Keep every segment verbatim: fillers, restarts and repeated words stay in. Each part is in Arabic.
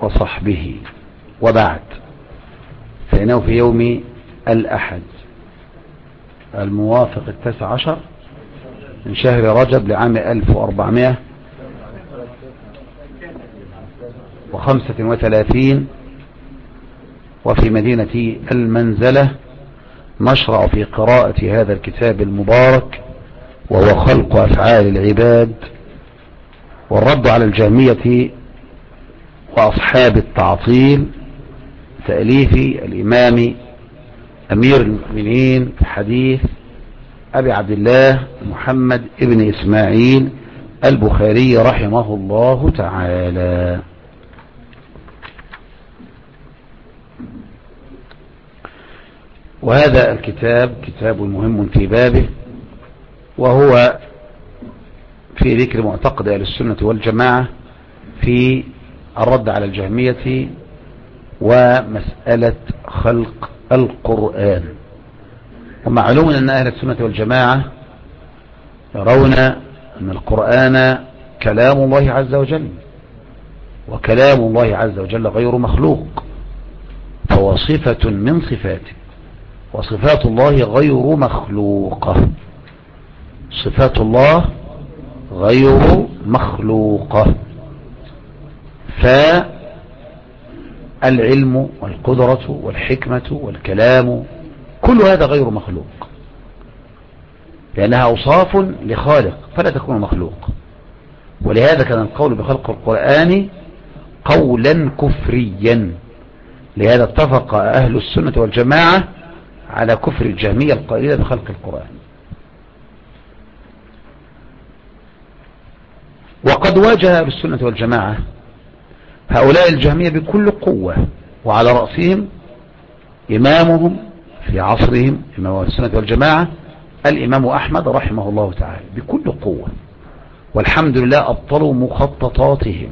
وصحبه، وبعد، فإنه في يوم الأحد الموافق التاسع عشر من شهر رجب لعام ألف وأربعمائة وخمسة وثلاثين، وفي مدينة المنزلة نشرع في قراءة هذا الكتاب المبارك، وهو خلق أفعال العباد والرد على الجهمية وأصحاب التعطيل، تأليف الإمام أمير المؤمنين في حديث أبي عبد الله محمد ابن إسماعيل البخاري رحمه الله تعالى. وهذا الكتاب كتاب مهم في بابه، وهو في ذكر معتقد أهل السنة والجماعة في الرد على الجهمية ومسألة خلق القرآن. ومعلوم أن أهل السنة والجماعة يرون أن القرآن كلام الله عز وجل، وكلام الله عز وجل غير مخلوق، فهو صفة من صفاته، وصفات الله غير مخلوقة. صفات الله غير مخلوقة، فالعلم والقدرة والحكمة والكلام كل هذا غير مخلوق، لأنها أوصاف لخالق فلا تكون مخلوق. ولهذا كان القول بخلق القرآن قولا كفريا. لهذا اتفق أهل السنة والجماعة على كفر الجهمية القائلة بخلق القرآن. وقد واجه أهل السنة والجماعة هؤلاء الجهمية بكل قوة، وعلى رأسهم إمامهم في عصرهم إمام أهل السنة والجماعة الإمام أحمد رحمه الله تعالى بكل قوة، والحمد لله أبطلوا مخططاتهم،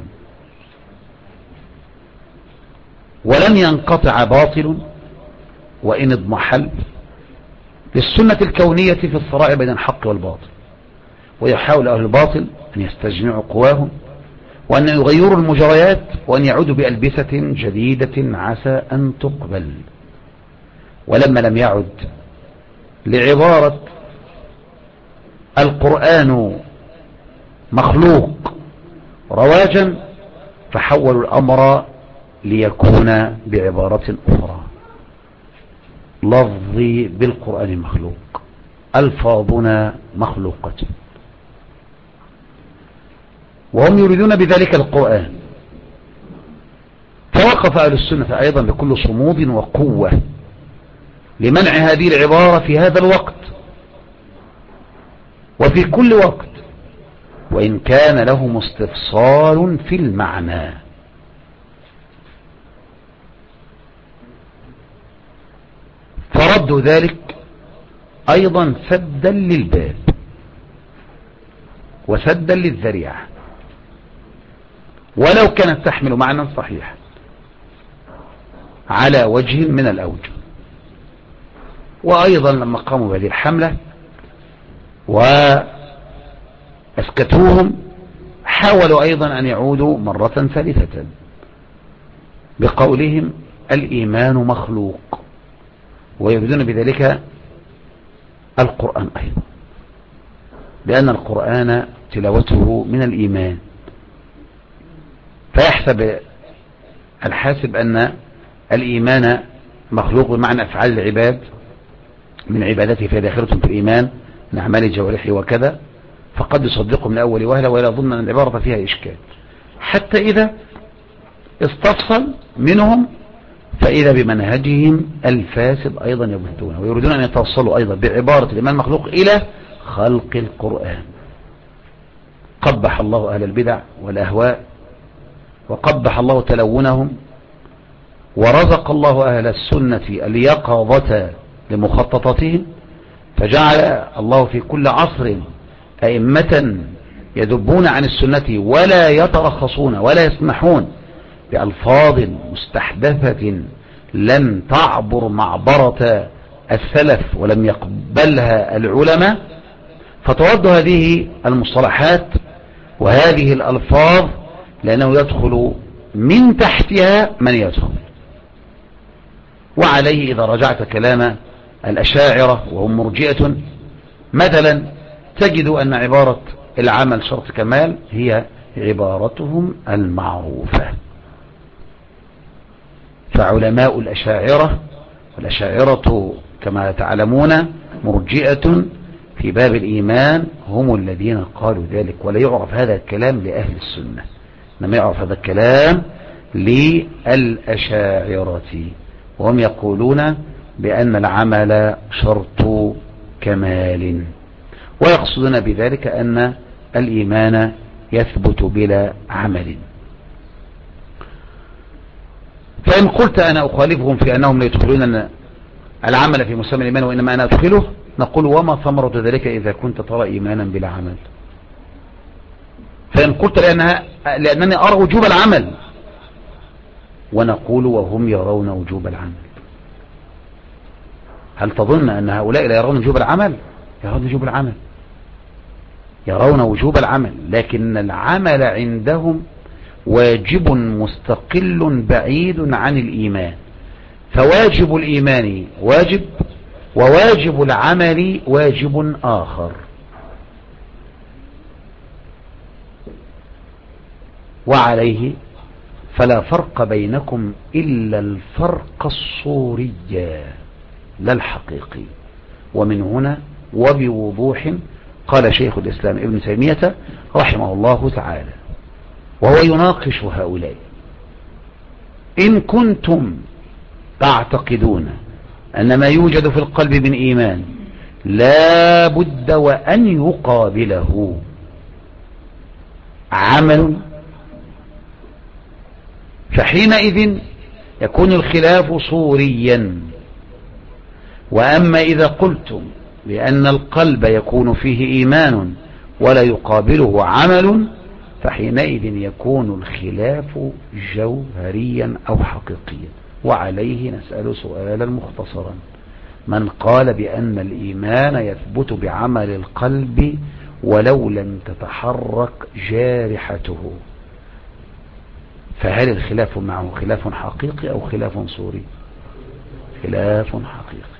ولن ينقطع باطل وإن اضمحل للسنة الكونية في الصراع بين الحق والباطل. ويحاول أهل الباطل أن يستجمعوا قواهم، وأن يغيروا المجريات، وأن يعودوا بألبسة جديدة عسى أن تقبل. ولما لم يعد لعبارة القرآن مخلوق رواجا، فحولوا الأمر ليكون بعبارة أخرى: لفظي بالقرآن مخلوق، ألفاظنا مخلوقة. وهم يريدون بذلك القرآن. فوقف أهل السنة أيضا بكل صمود وقوة لمنع هذه العبارة في هذا الوقت وفي كل وقت، وإن كان لهم استفصال في المعنى. فردوا ذلك أيضا سدا للباب وسدا للذريعة، ولو كانت تحمل معنى صحيح على وجه من الأوجه. وأيضا لما قاموا بهذه الحملة وأسكتوهم، حاولوا أيضا أن يعودوا مرة ثالثة بقولهم الإيمان مخلوق، ويريدون بذلك القرآن أيضا، لأن القرآن تلاوته من الإيمان. فيحسب الحاسب أن الإيمان مخلوق بمعنى أفعال العباد من عبادته في داخلة في الإيمان من أعمال الجوارح وكذا، فقد يصدقه من أول وهلة ولا يظن أن العبارة فيها إشكال، حتى إذا استفصل منهم فإذا بمنهجهم الفاسد أيضا يبثونه، ويريدون أن يتوصلوا أيضا بعبارة الإيمان مخلوق إلى خلق القرآن. قبح الله أهل البدع والأهواء، وقبح الله تلونهم، ورزق الله أهل السنة اليقظة لمخططاتهم، فجعل الله في كل عصر أئمة يدبون عن السنة ولا يترخصون ولا يسمحون بألفاظ مستحدثة لم تعبر معبرة السلف ولم يقبلها العلماء، فترد هذه المصطلحات وهذه الألفاظ، لأنه يدخل من تحتها من يدخل. وعليه إذا رجعت كلام الأشاعرة وهم مرجئة مثلا تجد أن عبارة العمل شرط كمال هي عبارتهم المعروفة. فعلماء الأشاعرة والأشاعرة كما تعلمون مرجئة في باب الإيمان هم الذين قالوا ذلك، ولا يعرف هذا الكلام لأهل السنة، إنما يعرف هذا الكلام للأشاعرة، وهم يقولون بأن العمل شرط كمال، ويقصدون بذلك أن الإيمان يثبت بلا عمل. فإن قلت أنا أخالفهم في أنهم لا يدخلون العمل في مسمى الإيمان وإنما أنا أدخله، نقول وما ثمرة ذلك إذا كنت ترى إيمانا بلا عمل؟ فإن قلت لأنها لأنني أرى وجوب العمل، ونقول وهم يرون وجوب العمل. هل تظن أن هؤلاء لا يرون وجوب العمل؟ يرون وجوب العمل، يرون وجوب العمل، لكن العمل عندهم واجب مستقل بعيد عن الإيمان. فواجب الإيمان واجب، وواجب العمل واجب آخر. وعليه فلا فرق بينكم إلا الفرق الصوري لا الحقيقي. ومن هنا وبوضوح قال شيخ الإسلام ابن تيمية رحمه الله تعالى وهو يناقش هؤلاء: إن كنتم تعتقدون أن ما يوجد في القلب من إيمان لا بد وأن يقابله عمل، فحينئذ يكون الخلاف صوريا. وأما إذا قلتم بأن القلب يكون فيه إيمان ولا يقابله عمل، فحينئذ يكون الخلاف جوهريا أو حقيقيا. وعليه نسأل سؤالا مختصرا: من قال بأن الإيمان يثبت بعمل القلب ولو لم تتحرك جارحته، فهل الخلاف معه خلاف حقيقي أو خلاف صوري؟ خلاف حقيقي.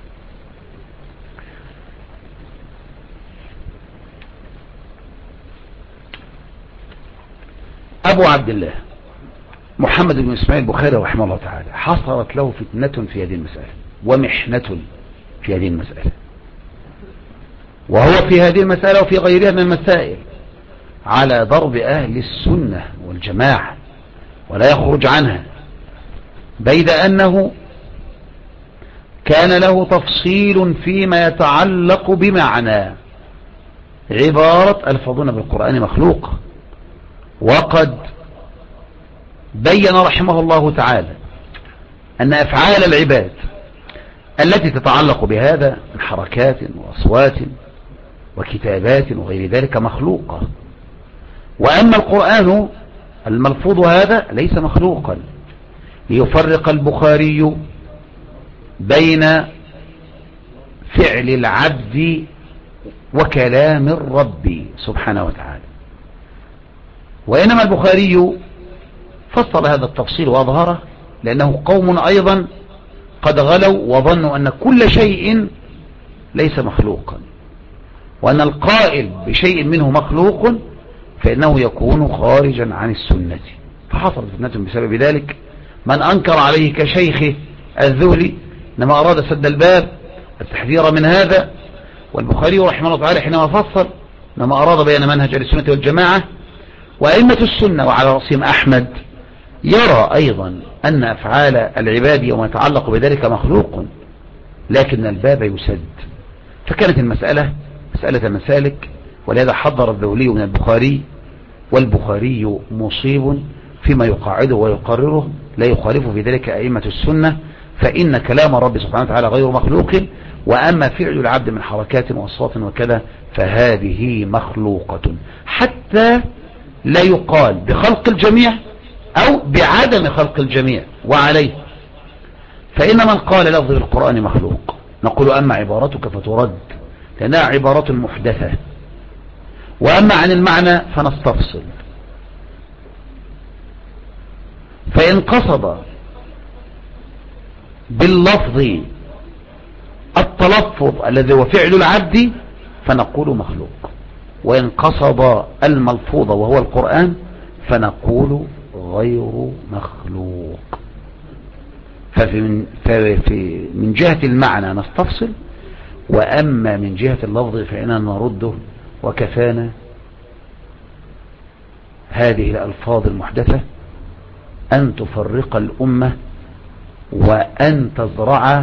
أبو عبد الله محمد بن إسماعيل البخاري رحمه الله تعالى حصلت له فتنة في هذه المسألة ومحنة في هذه المسألة، وهو في هذه المسألة وفي غيرها من المسائل على ضرب أهل السنة والجماعة ولا يخرج عنها، بيد أنه كان له تفصيل فيما يتعلق بمعنى عبارة الفاظنا بالقرآن مخلوق. وقد بين رحمه الله تعالى أن أفعال العباد التي تتعلق بهذا من حركات وأصوات وكتابات وغير ذلك مخلوقة، وأما القرآن الملفوظ هذا ليس مخلوقا، ليفرق البخاري بين فعل العبد وكلام الرب سبحانه وتعالى. وإنما البخاري فصل هذا التفصيل وأظهره لأنه قوم أيضا قد غلوا وظنوا أن كل شيء ليس مخلوقا، وأن القائل بشيء منه مخلوق فإنه يكون خارجا عن السنة، فحصلت فتنة بسبب ذلك. من أنكر عليه كشيخه الذهلي إنما أراد سد الباب التحذير من هذا، والبخاري رحمه الله تعالى حينما فصل إنما أراد بيان منهج السنة والجماعة. وأئمة السنة وعلى رأسهم أحمد يرى أيضا أن أفعال العباد وما يتعلق بذلك مخلوق، لكن الباب يسد. فكانت المسألة مسألة مسالك، ولهذا حضر الذهلي من البخاري، والبخاري مصيب فيما يقاعده ويقرره، لا يخالف في ذلك أئمة السنة، فإن كلام رب سبحانه وتعالى غير مخلوق، وأما فعل العبد من حركات وأصوات وكذا فهذه مخلوقة، حتى لا يقال بخلق الجميع أو بعدم خلق الجميع. وعليه فإن من قال لفظ القرآن مخلوق نقول أما عبارتك فترد لأنها عبارة محدثة، وأما عن المعنى فنستفصل. فإن قصد باللفظ التلفظ الذي هو فعل العبد فنقول مخلوق، وإن قصد الملفوظ وهو القرآن فنقول غير مخلوق. ففي من, ففي من جهة المعنى نستفصل، وأما من جهة اللفظ فإننا نرده، وكفانا هذه الألفاظ المحدثة أن تفرق الأمة وأن تزرع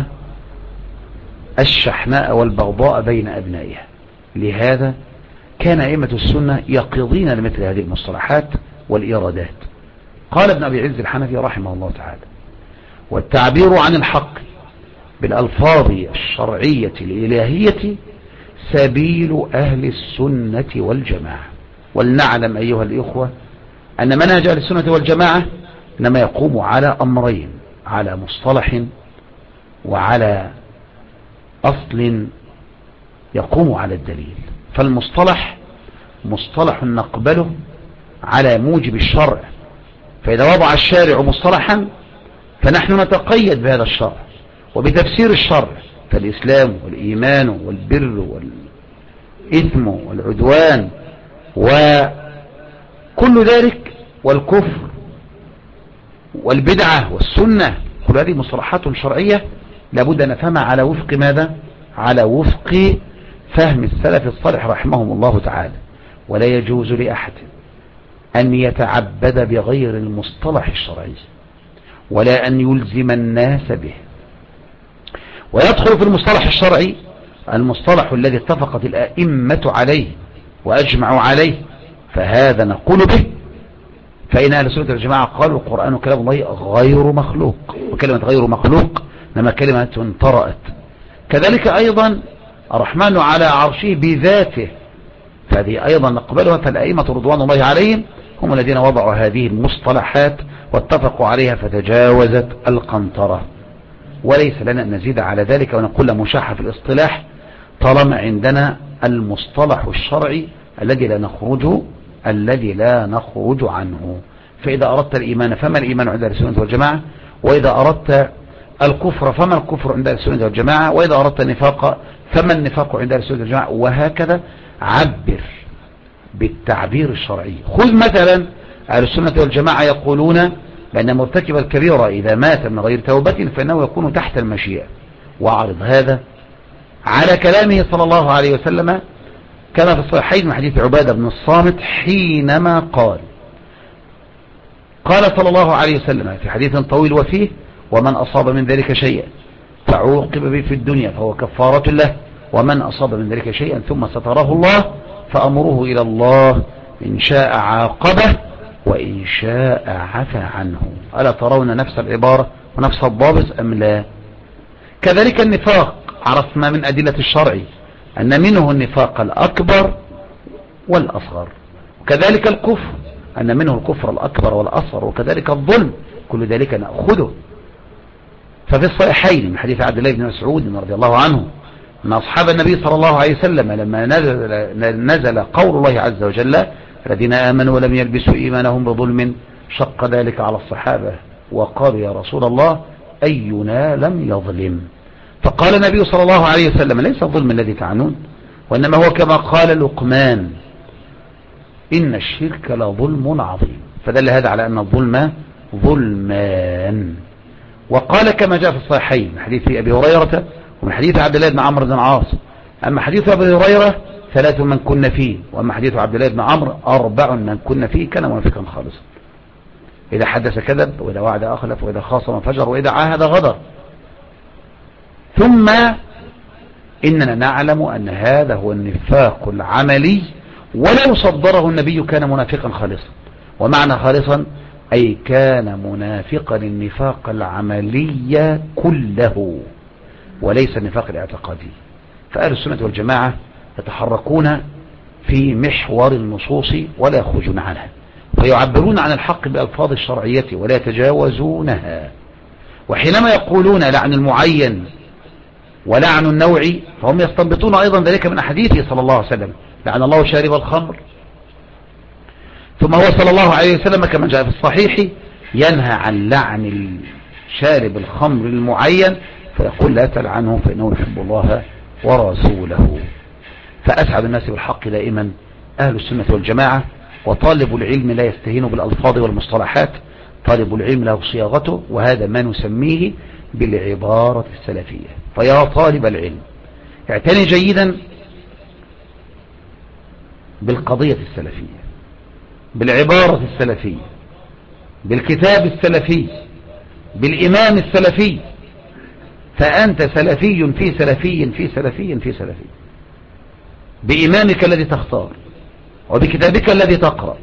الشحناء والبغضاء بين أبنائها. لهذا كان أئمة السنة يقضين لمثل هذه المصطلحات والإيرادات. قال ابن أبي عز الحنفي رحمه الله تعالى: والتعبير عن الحق بالألفاظ الشرعية الإلهية سبيل أهل السنة والجماعة. ولنعلم أيها الإخوة أن منهج أهل السنة والجماعة إنما يقوم على أمرين: على مصطلح وعلى أصل يقوم على الدليل. فالمصطلح مصطلح نقبله على موجب الشرع، فإذا وضع الشارع مصطلحا فنحن نتقيد بهذا الشرع وبتفسير الشرع، فالإسلام والإيمان والبر والإثم والعدوان وكل ذلك والكفر والبدعة والسنة، كل هذه مصطلحات شرعية لابد أن نفهمها على وفق ماذا؟ على وفق فهم السلف الصالح رحمهم الله تعالى. ولا يجوز لأحد أن يتعبد بغير المصطلح الشرعي ولا أن يلزم الناس به. ويدخل في المصطلح الشرعي المصطلح الذي اتفقت الأئمة عليه وأجمعوا عليه، فهذا نقول به. فإن أهل السنة والجماعة قالوا القرآن كلام الله غير مخلوق، وكلمة غير مخلوق لما كلمة طرأت. كذلك أيضا الرحمن على عرشه بذاته، فهذه أيضا نقبلها. فالأئمة رضوان الله عليهم هم الذين وضعوا هذه المصطلحات واتفقوا عليها فتجاوزت القنطرة، وليس لنا أن نزيد على ذلك ونقول مشاحة في الاصطلاح طالما عندنا المصطلح الشرعي الذي لا نخرج الذي لا نخرج عنه. فإذا أردت الإيمان فما الإيمان عند أهل السنة والجماعة، وإذا أردت الكفر فما الكفر عند أهل السنة والجماعة، وإذا أردت النفاق فما النفاق عند أهل السنة والجماعة، وهكذا عبر بالتعبير الشرعي. خذ مثلا أهل السنة والجماعة يقولون بأن مرتكب الكبيرة إذا مات من غير توبة فإنه يكون تحت المشيئة، وأعرض هذا على كلامه صلى الله عليه وسلم كما في الصحيحين من حديث عبادة بن الصامت حينما قال قال صلى الله عليه وسلم في حديث طويل وفيه: ومن أصاب من ذلك شيئا فعوقب به في الدنيا فهو كفارة له، ومن أصاب من ذلك شيئا ثم ستره الله فأمره إلى الله، إن شاء عاقبه وإن شاء عفى عنه. ألا ترون نفس العبارة ونفس الضابط أم لا؟ كذلك النفاق عرفنا من أدلة الشرع أن منه النفاق الأكبر والأصغر، وكذلك الكفر أن منه الكفر الأكبر والأصغر، وكذلك الظلم، كل ذلك نأخذه. ففي الصحيحين من حديث عبد الله بن مسعود رضي الله عنه أن أصحاب النبي صلى الله عليه وسلم لما نزل, نزل قول الله عز وجل: الذين آمنوا ولم يلبسوا إيمانهم بظلم، شق ذلك على الصحابة وقالوا: يا رسول الله أينا لم يظلم؟ فقال النبي صلى الله عليه وسلم: ليس الظلم الذي تعنون، وإنما هو كما قال لقمان: إن الشرك لظلم عظيم. فدل هذا على أن الظلم ظلمان. وقال كما جاء في الصحيحين من حديث أبي هريرة ومن حديث عبد الله بن عمرو بن العاص: أما حديث أبي هريرة ثلاث من كن فيه، وأما حديث عبد الله بن عمرو أربع من كن فيه كان منافقا خالصا: إذا حدث كذب، وإذا وعد أخلف، وإذا خاصم فجر، وإذا عاهد غدر. ثم إننا نعلم أن هذا هو النفاق العملي، ولو صدره النبي كان منافقا خالصا. ومعنى خالصا أي كان منافقا النفاق العملي كله وليس النفاق الاعتقادي. فأهل السنة والجماعة يتحركون في محور النصوص ولا يخرجون عنها، ويعبرون عن الحق بألفاظ الشرعية ولا يتجاوزونها. وحينما يقولون لعن المعين ولعن النوع فهم يستنبطون أيضا ذلك من أحاديثه صلى الله عليه وسلم: لعن الله شارب الخمر. ثم هو صلى الله عليه وسلم كما جاء في الصحيح ينهى عن لعن شارب الخمر المعين فيقول لا تلعنه فإنه يحب الله ورسوله. فأسعد الناس بالحق دائما أهل السنة والجماعة، وطالب العلم لا يستهين بالألفاظ والمصطلحات، طالب العلم له صياغته، وهذا ما نسميه بالعبارة السلفية. فيا طالب العلم اعتني جيدا بالقضية السلفية، بالعبارة السلفية، بالكتاب السلفي، بالإمام السلفي، فأنت سلفي في سلفي في سلفي في سلفي، بإمامك الذي تختار، وبكتابك الذي تقرأ،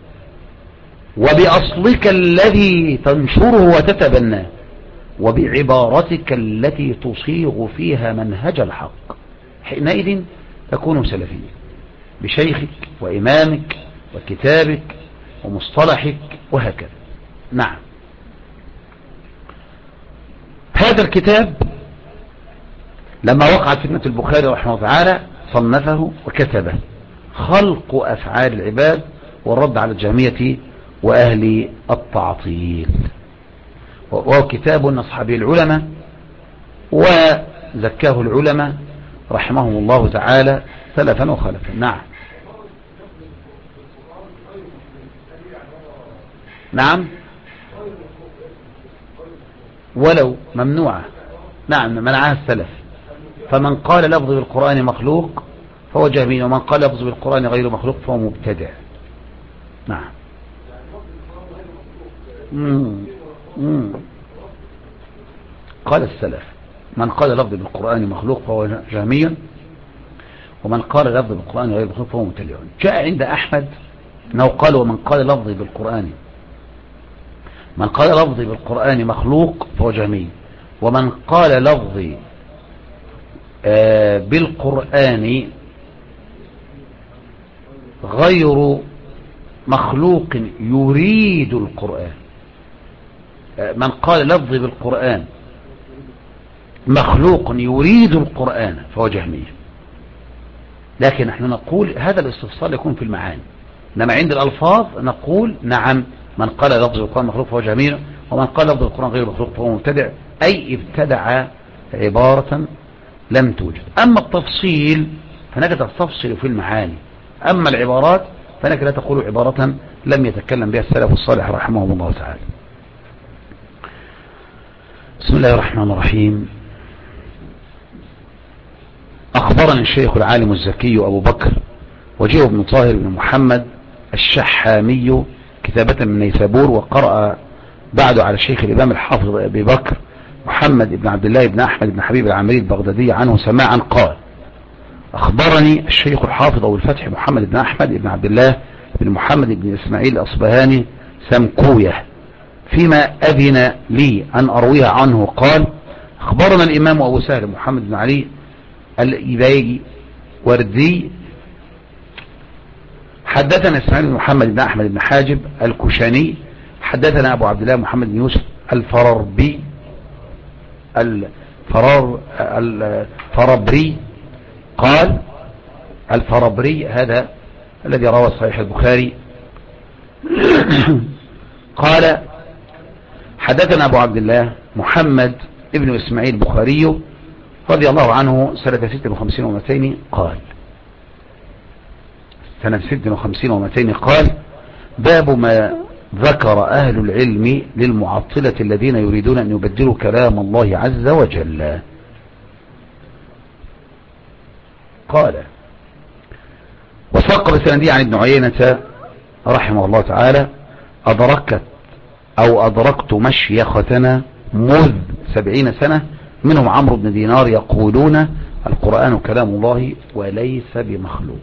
وبأصلك الذي تنشره وتتبناه، وبعبارتك التي تصيغ فيها منهج الحق. حينئذ تكون سلفيا بشيخك وإمامك وكتابك ومصطلحك وهكذا. نعم، هذا الكتاب لما وقعت فتنة البخاري رحمه الله تعالى صنفه وكتبه، خلق أفعال العباد والرد على الجهمية وأهل التعطيل، وهو كتاب نصح به العلماء وزكاه العلماء رحمهم الله تعالى سلفا وخلفا. نعم نعم ولو ممنوعة، نعم منعها السلف. فمن قال لفظ بالقرآن مخلوق فهو جهمي، ومن قال لفظ بالقرآن غير مخلوق فهو مبتدع. نعم. مم. مم. قال السلف من قال لفظ بالقرآن مخلوق فهو جهمي، ومن قال لفظ بالقرآن غير مخلوق فهو مبتدع. جاء عند أحمد أنه قال ومن قال لفظ بالقرآن من قال لفظي بالقرآن مخلوق فهو جهمي، ومن قال لفظي آه بالقرآن غير مخلوق يريد القرآن آه من قال لفظي بالقرآن مخلوق يريد القرآن فهو جهمي. لكن نحن نقول هذا الاستفصال يكون في المعاني، إنما عند الألفاظ نقول نعم من قال لفظ القرآن مخلوق فهو جهمي، ومن قال لفظ القرآن غير مخلوق فهو مبتدع، أي ابتدع عبارة لم توجد. أما التفصيل فنك تستفصل في المعاني، أما العبارات فنك لا تقول عبارة لم يتكلم بها السلف الصالح رحمهم الله تعالى. بسم الله الرحمن الرحيم. أخبرني الشيخ العالم الزكي أبو بكر وجيه بن طاهر بن محمد الشحامي كتابة من نيسابور، وقرأ بعد على الشيخ الإمام الحافظ أبي بكر محمد بن عبد الله بن أحمد بن حبيب العمري البغدادي عنه سماعا قال أخبرني الشيخ الحافظ أبو الفتح محمد بن أحمد بن عبد الله بن محمد بن إسماعيل الأصبهاني سمكوية فيما أذن لي أن أرويها عنه قال أخبرنا الإمام أبو سهل محمد بن علي الإباي وردي حدثنا إسماعيل بن محمد بن أحمد بن حاجب الكشاني حدثنا أبو عبد الله محمد بن يوسف الفراربي الفرار الفرابري قال الفرابري هذا الذي روى صحيح البخاري قال حدثنا أبو عبد الله محمد ابن إسماعيل البخاري رضي الله عنه سنة ست وخمسين ومتين قال سنة ست وخمسين ومتين قال باب ما ذكر أهل العلم للمعطلة الذين يريدون أن يبدلوا كلام الله عز وجل. قال وساق بسندي عن ابن عيينة رحمه الله تعالى أدركت أو أدركت مشيختنا مذ سبعين سنة منهم عمرو بن دينار يقولون القرآن كلام الله وليس بمخلوق.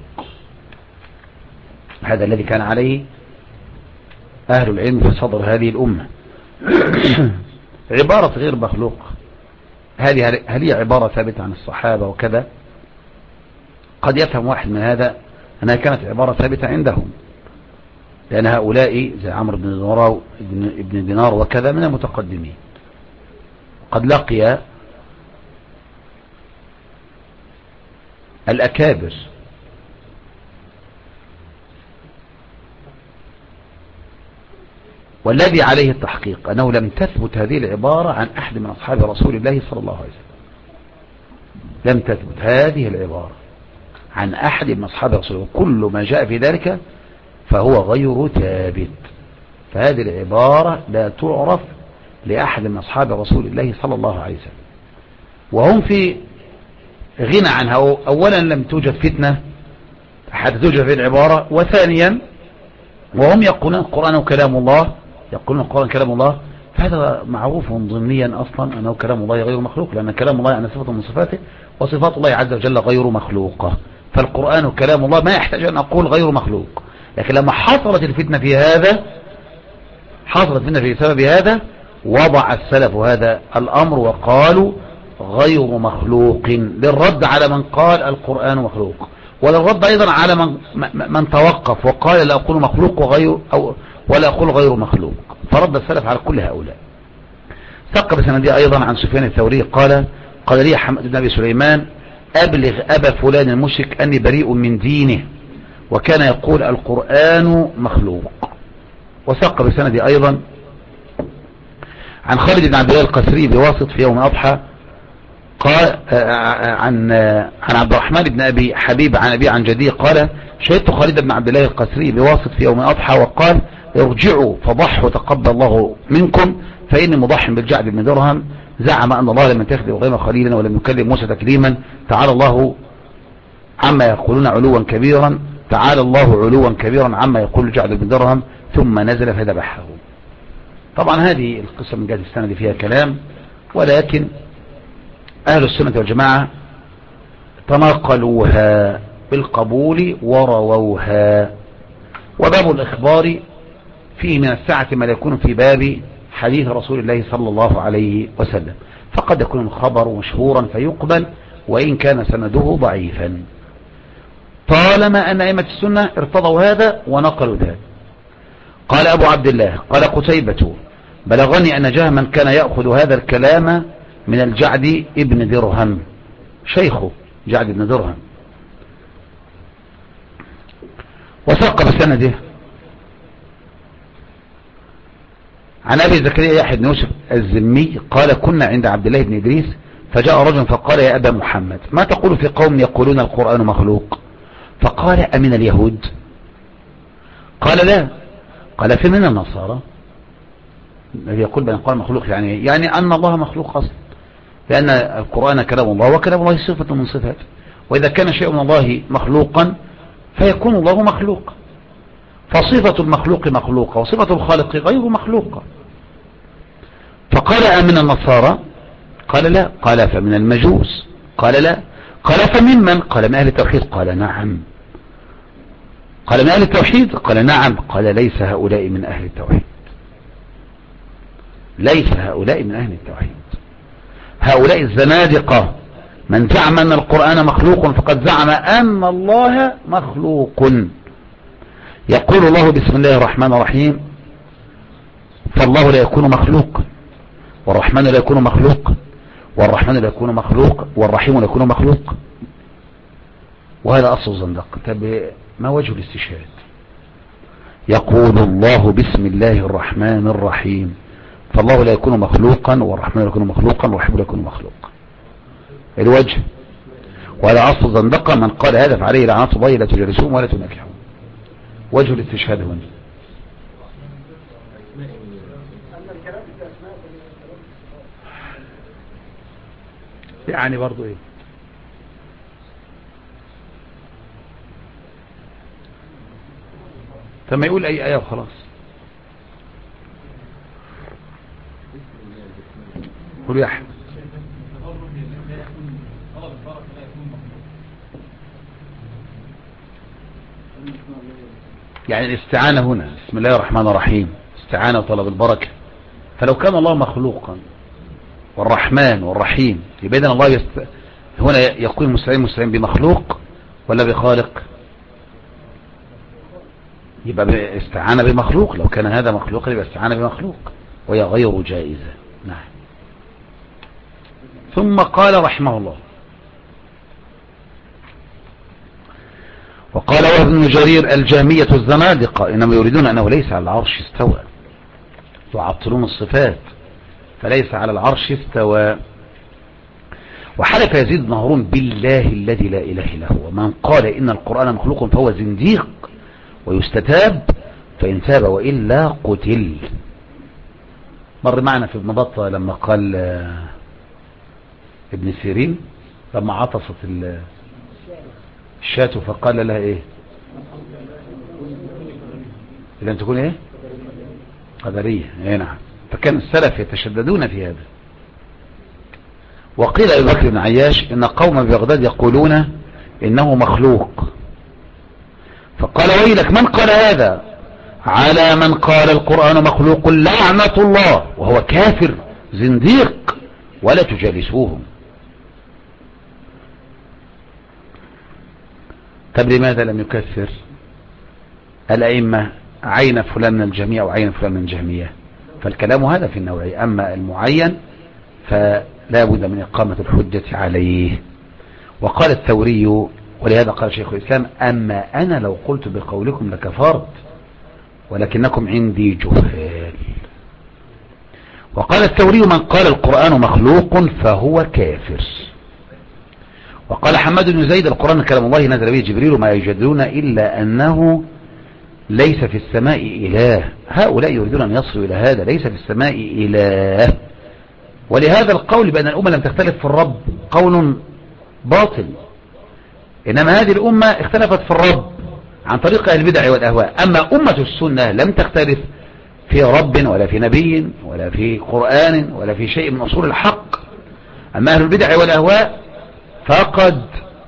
هذا الذي كان عليه أهل العلم في صدر هذه الأمة. عبارة غير مخلوق هذه هل هي عبارة ثابتة عن الصحابة وكذا؟ قد يفهم واحد من هذا أنها كانت عبارة ثابتة عندهم، لأن هؤلاء زي عمرو بن دينار ابن دينار وكذا من المتقدمين قد لقي الأكابر والذي عليه التحقيق أنه لم تثبت هذه العبارة عن أحد من أصحاب رسول الله صلى الله عليه وسلم. لم تثبت هذه العبارة عن أحد من أصحاب رسول الله، كل ما جاء في ذلك فهو غير ثابت. فهذه العبارة لا تعرف لأحد من أصحاب رسول الله صلى الله عليه وسلم، وهم في غنى عنها. أولا لم توجد فتنة حتى توجد في العبارة، وثانيا وهم يقولون القرآن كلام الله، يقولون القرآن كلام الله، فهذا معروف ضمنيا أصلا أنه كلام الله غير مخلوق، لأن كلام الله يعني صفة من صفاته، وصفات الله عز وجل غير مخلوقة. فالقرآن كلام الله ما يحتاج أن أقول غير مخلوق. لكن لما حصلت الفتنة في هذا، حصلت الفتنة في سبب هذا، وضع السلف هذا الأمر وقالوا غير مخلوق، للرد على من قال القرآن مخلوق، وللرد أيضا على من, من توقف وقال لا أقول مخلوق وغير أو ولا أقول غير مخلوق. فرد السلف على كل هؤلاء. ثق بسندي أيضا عن سفيان الثوري قال قال لي حمد بن أبي سليمان أبلغ أبا فلان المشرك أني بريء من دينه، وكان يقول القرآن مخلوق. وثق بسندي أيضا عن خالد بن عبد الله القسري بواسط في يوم أضحى قال عن عن عبد الرحمن بن أبي حبيب عن أبي عن جدي قال شهدت خالد بن عبد الله القسري بواسط في يوم أضحى وقال ارجعوا فضحوا تقبل الله منكم فإني مضح بالجعد بن درهم زعم أن الله لم يتخذ إبراهيم خليلا ولم يكلم موسى تكليما تعالى الله عما يقولون علوا كبيرا تعالى الله علوا كبيرا عما يقول الجعد بن درهم ثم نزل فذبحه. طبعا هذه القصة من جهة السند فيها كلام، ولكن أهل السنة والجماعة تناقلوها بالقبول ورووها. وباب الإخبار فيه من الساعة ما لا يكون في باب حديث رسول الله صلى الله عليه وسلم، فقد يكون الخبر مشهورا فيقبل وإن كان سنده ضعيفا، طالما أن أئمة السنة ارتضوا هذا ونقلوا ذلك. قال أبو عبد الله قال قتيبة بلغني أن جهما كان يأخذ هذا الكلام من الجعد ابن درهم، شيخه جعد ابن درهم. وثق بسنده عن أبي زكريا يحيى بن يوسف الزمي قال كنا عند عبد الله بن إدريس فجاء رجل فقال يا أبا محمد ما تقول في قوم يقولون القرآن مخلوق؟ فقال أمن اليهود؟ قال لا. قال فمن النصارى؟ الذي يقول بأن القرآن مخلوق يعني يعني أن الله مخلوق أصلا، لأن القرآن كلام الله وكلام الله صفة من صفاته، وإذا كان شيء من الله مخلوقا فيكون الله مخلوق، فصفة المخلوق مخلوقة وصفة الخالق غير مخلوقة. فقال أمن النصارى؟ قال لا. قال فمن المجوس؟ قال لا. قال فممن؟ قال من أهل التوحيد؟ قال نعم. قال من أهل التوحيد؟ قال نعم. قال ليس هؤلاء من أهل التوحيد، ليس هؤلاء من أهل التوحيد، هؤلاء الزنادقة من زعم أن القرآن مخلوق فقد زعم أن الله مخلوق. يقول الله بسم الله الرحمن الرحيم فالله لا يكون مخلوق والرحمن لا يكون مخلوق والرحمن لا يكون مخلوق والرحيم لا يكون مخلوق، وهذا أصل الزندق. طب ما وجه الاستشهاد؟ يقول الله بسم الله الرحمن الرحيم فالله لا يكون مخلوقا والرحمن لا يكون مخلوقا والرحيم لا يكون مخلوقا. الوجه وهذا أصل الزندقة، من قال هذا فعليه لعنة الله لا تجلسون ولا تناكحون. وجه الاستشهاد هنا يعني برضو ايه؟ ثم يقول اي ايه وخلاص. قول يا احمد. يعني الاستعانة هنا بسم الله الرحمن الرحيم استعانة وطلب البركة، فلو كان الله مخلوقا والرحمن والرحيم يبقى إذن الله يست... هنا يقول المستعين مستعين بمخلوق ولا بخالق؟ يبقى استعانة بمخلوق، لو كان هذا مخلوق يبقى استعانة بمخلوق وهي غير جائزة. نعم. ثم قال رحمه الله وقال وابن جرير الجهمية الزنادقة إنما يريدون أنه ليس على العرش استوى، يعطلون الصفات، فليس على العرش استوى. وحلف يزيد بن هارون بالله الذي لا إله إلا هو من قال إن القرآن مخلوق فهو زنديق ويستتاب، فإن تاب وإلا قتل. مر معنا في ابن بطة لما قال ابن سيرين لما عطست الشاة فقال لها ايه؟ لن تكون ايه؟ قدرية. ايه نعم. فكان السلف يتشددون في هذا. وقيل أبي بكر بن عياش إن قوم ببغداد يقولون إنه مخلوق، فقال ويلك من قال هذا؟ على من قال القرآن مخلوق لعنة الله، وهو كافر زنديق ولا تجالسوهم. طب لماذا لم يكفر الأئمة عين فلان من الجميع وعين فلان من الجهمية؟ فالكلام هذا في النوعية. أما المعين فلا بد من إقامة الحجة عليه. وقال الثوري ولهذا قال شيخ الإسلام أما أنا لو قلت بقولكم لكفرت ولكنكم عندي جهال. وقال الثوري من قال القرآن مخلوق فهو كافر. وقال حماد بن زيد القرآن كلام الله نزل به جبريل ما يجادلون إلا أنه ليس في السماء إله. هؤلاء يريدون أن يصلوا إلى هذا، ليس في السماء إله. ولهذا القول بأن الأمة لم تختلف في الرب قول باطل، إنما هذه الأمة اختلفت في الرب عن طريق أهل البدع والأهواء. أما أمة السنة لم تختلف في رب ولا في نبي ولا في قرآن ولا في شيء من أصول الحق. أما أهل البدع والأهواء فقد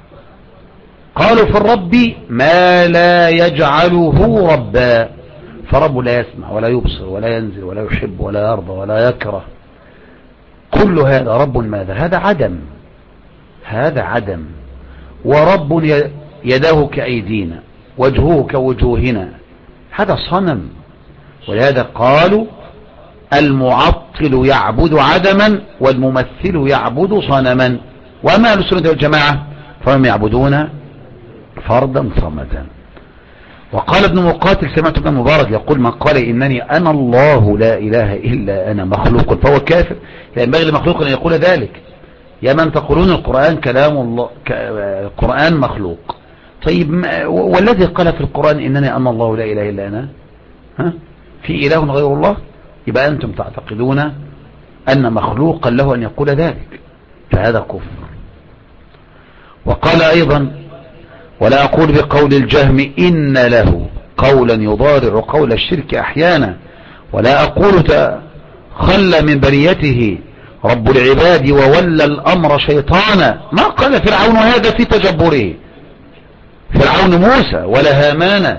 قالوا في الرب ما لا يجعله ربا، فرب لا يسمع ولا يبصر ولا ينزل ولا يحب ولا يرضى ولا يكره، كل هذا رب ماذا؟ هذا عدم، هذا عدم. ورب يداه كأيدينا وجهه كوجوهنا، هذا صنم. ولهذا قالوا المعطل يعبد عدما والممثل يعبد صنما. وأما أهل السنة والجماعة فهم يعبدون فردا صمدا. وقال ابن مقاتل سمعت ابن مبارك يقول من قال إنني أنا الله لا إله إلا أنا مخلوق فهو كافر. ينبغي لمخلوق أن يقول ذلك. يا من تقولون القرآن كلام الله، القرآن مخلوق. طيب والذي قال في القرآن إنني أنا الله لا إله إلا أنا، ها في إله غير الله؟ يبقى أنتم تعتقدون أن مخلوقا له أن يقول ذلك، فهذا كفر. وقال أيضا ولا أقول بقول الجهم إن له قولا يضارع قول الشرك أحيانا، ولا أقول تخلى من بريته رب العباد وولى الأمر شيطانا. ما قال فرعون هذا في تجبره، فرعون موسى ولا هامان.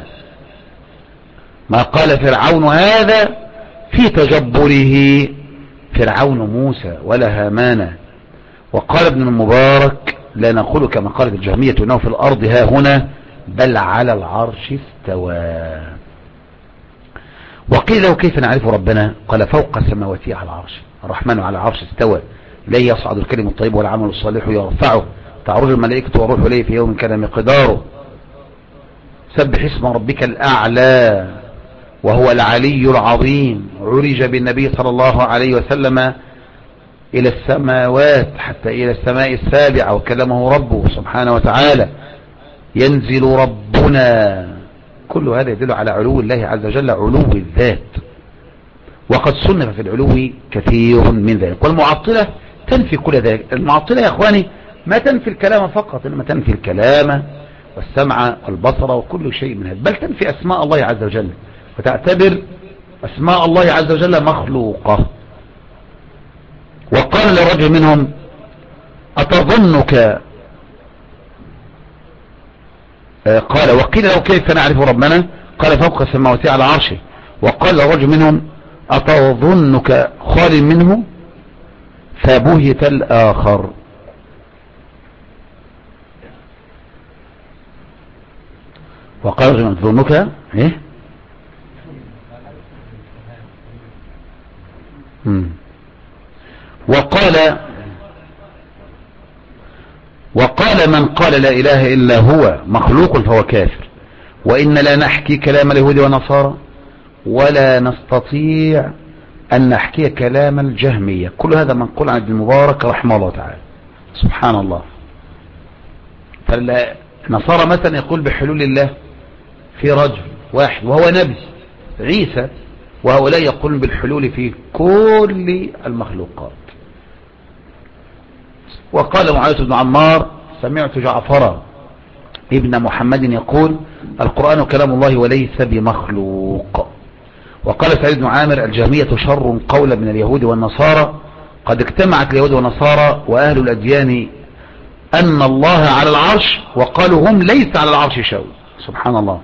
ما قال فرعون هذا في تجبره فرعون موسى ولا هامان. وقال ابن المبارك لا نقول كما قالت الجهمية انه في الارض ها هنا بل على العرش استوى. وقيل له كيف نعرف ربنا؟ قال فوق سماوته على العرش، الرحمن على العرش استوى، إليه يصعد الكلم الطيب والعمل الصالح يرفعه، تعرج الملائكة والروح إليه في يوم كان مقداره، سبح اسم ربك الأعلى وهو العلي العظيم. عرج بالنبي صلى الله عليه وسلم إلى السماوات حتى إلى السماء السابعة وكلمه ربه سبحانه وتعالى. ينزل ربنا، كل هذا يدل على علو الله عز وجل، علو الذات. وقد صنف في العلو كثير من ذلك. والمعطلة تنفي كل ذلك. المعطلة يا أخواني ما تنفي الكلام فقط، إنما تنفي الكلام والسمع والبصر وكل شيء من هذا، بل تنفي أسماء الله عز وجل وتعتبر أسماء الله عز وجل مخلوقة. وقال لرجل منهم أتظنك، قال وقيل له كيف نعرف ربنا؟ قال فوق السماوات على عرشه. وقال لرجل منهم أتظنك خال منه؟ فبهت الآخر. وقال رجل من تظنك ايه مم. وقال وقال من قال لا إله إلا هو مخلوق فهو كافر. وإن لا نحكي كلام اليهود والنصارى ولا نستطيع أن نحكي كلام الجهمية. كل هذا منقول عن ابن المبارك رحمه الله تعالى. سبحان الله. فالنصارى مثلا يقول بحلول الله في رجل واحد وهو نبي عيسى، وهؤلاء يقولون بالحلول في كل المخلوقات. وقال معاوية بن عمار سمعت جعفر ابن محمد يقول القرآن كلام الله وليس بمخلوق. وقال سعيد بن عامر الجهمية شر قولا من اليهود والنصارى، قد اجتمعت اليهود والنصارى وأهل الأديان أن الله على العرش وقالوا هم ليس على العرش شيء. سبحان الله.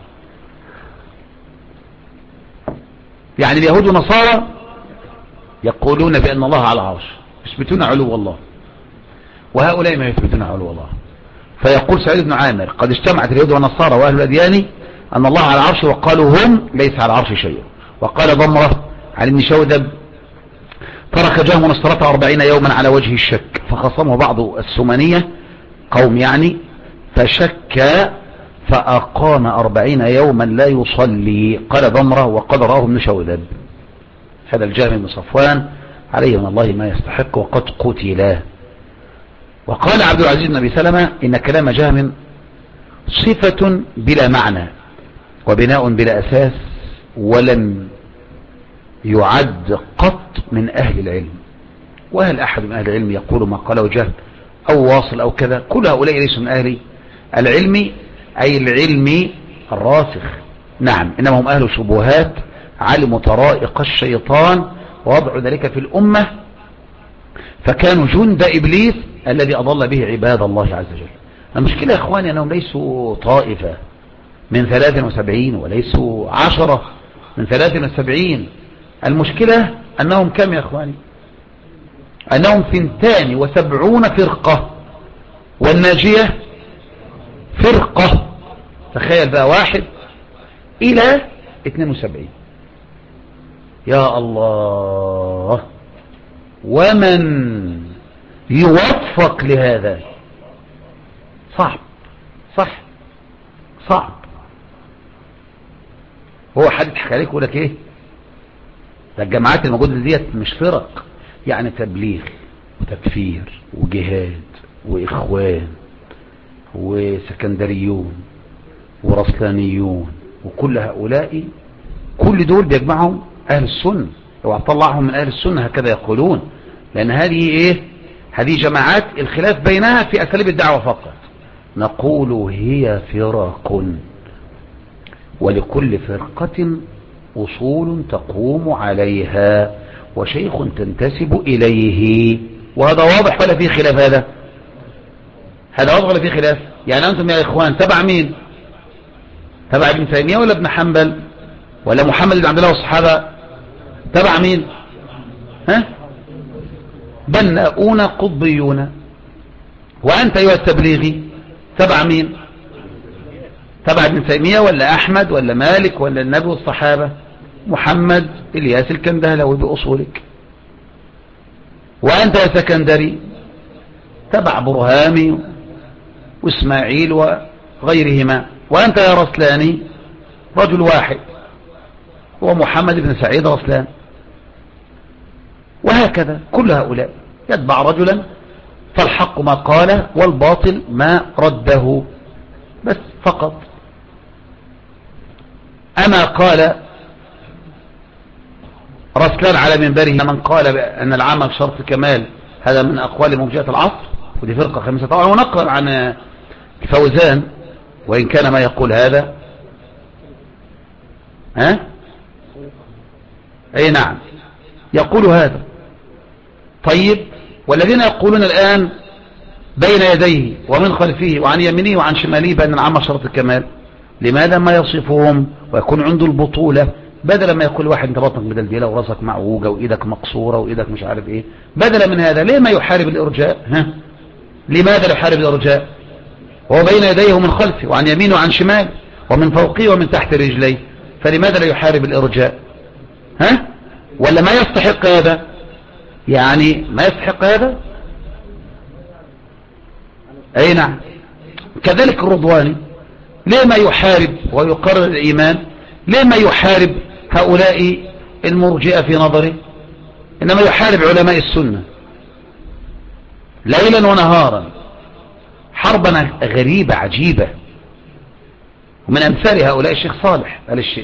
يعني اليهود والنصارى يقولون بأن الله على العرش، يثبتون علو الله، وهؤلاء ما يثبتون علو الله. فيقول سعيد بن عامر قد اجتمعت اليهود والنصارى وأهل الأديان أن الله على العرش وقالوا هم ليس على العرش شيء. وقال ضمرة عن ابن شوذب ترك جهم الصلاة أربعين يوما على وجه الشك، فخصمه بعض السمنية قوم يعني فشك فأقام أربعين يوما لا يصلي. قال ضمرة وقد راه ابن شوذب. هذا الجهم بن صفوان عليه من الله ما يستحق وقد قتله. وقال عبد العزيز بن أبي سلمة إن كلام جهم صفة بلا معنى وبناء بلا أساس، ولم يعد قط من أهل العلم. وهل أحد من أهل العلم يقول ما قاله جهم أو واصل أو كذا؟ كل هؤلاء ليسوا من أهل العلم، أي العلم الراسخ. نعم، إنما هم أهل شبهات علموا طرائق الشيطان ووضعوا ذلك في الأمة، فكانوا جند إبليس الذي أضل به عباد الله عز وجل. المشكلة يا إخواني أنهم ليسوا طائفة من ثلاث وسبعين وليسوا عشرة من ثلاث وسبعين. المشكلة أنهم كم يا إخواني؟ أنهم ثنتان وسبعون فرقة، والناجية فرقة. تخيل بقى واحد إلى اثنين وسبعين. يا الله. ومن يوفق لهذا صعب صح صعب. هو حد يضحك عليك ويقول لك ايه ده الجماعات الموجوده ديت مش فرق، يعني تبليغ وتكفير وجهاد واخوان وسكندريون ورسلانيون، وكل هؤلاء كل دول بيجمعهم اهل السنه. لو هتطلعهم من اهل السنه هكذا يقولون، لان هذه ايه؟ هذه جماعات الخلاف بينها في اساليب الدعوه فقط. نقول هي فرق، ولكل فرقة أصول تقوم عليها وشيخ تنتسب إليه. وهذا واضح ولا فيه خلاف؟ هذا هذا واضح ولا فيه خلاف؟ يعني أنتم يا إخوان تبع مين؟ تبع ابن تيمية ولا ابن حنبل ولا محمد بن عبد الله والصحابة؟ تبع مين؟ ها؟ بناؤون قطبيون. وأنت أيها التبليغي تبع مين؟ تبع ابن تيمية ولا أحمد ولا مالك ولا النبي والصحابة؟ محمد إلياس الكندهلوي بأصولك. وأنت يا سكندري تبع برهامي وإسماعيل وغيرهما. وأنت يا رسلاني رجل واحد هو محمد بن سعيد رسلان. وهكذا كل هؤلاء يتبع رجلا، فالحق ما قال والباطل ما رده، بس فقط. أما قال رسلان على منبره من قال أن العمل شرط الكمال، هذا من أقوال مرجئة العصر، ودي فرقة خمسة طبعا. ونقل عن الفوزان وإن كان ما يقول هذا ها أي نعم يقول هذا. طيب، والذين يقولون الآن بين يديه ومن خلفه وعن يمينه وعن شماله بأن العمل شرط الكمال، لماذا ما يصفهم ويكون عنده البطولة؟ بدلا ما يقول واحد انت بطنك مدلدله وراسك معوجه وايدك مقصوره وايدك مش عارف ايه، بدلا من هذا ليه ما يحارب الارجاء؟ ها لماذا لا يحارب الارجاء وهو بين يديه ومن خلفه وعن يمينه وعن شماله ومن فوقه ومن تحت رجليه؟ فلماذا لا يحارب الارجاء؟ ها ولا ما يستحق هذا؟ يعني ما يستحق هذا. اي نعم. كذلك الرضواني ليه ما يحارب ويقرر الايمان؟ ليه ما يحارب هؤلاء المرجئة في نظره؟ إنما يحارب علماء السنة ليلا ونهارا حربا غريبة عجيبة. ومن أمثال هؤلاء الشيخ صالح آل الشيخ.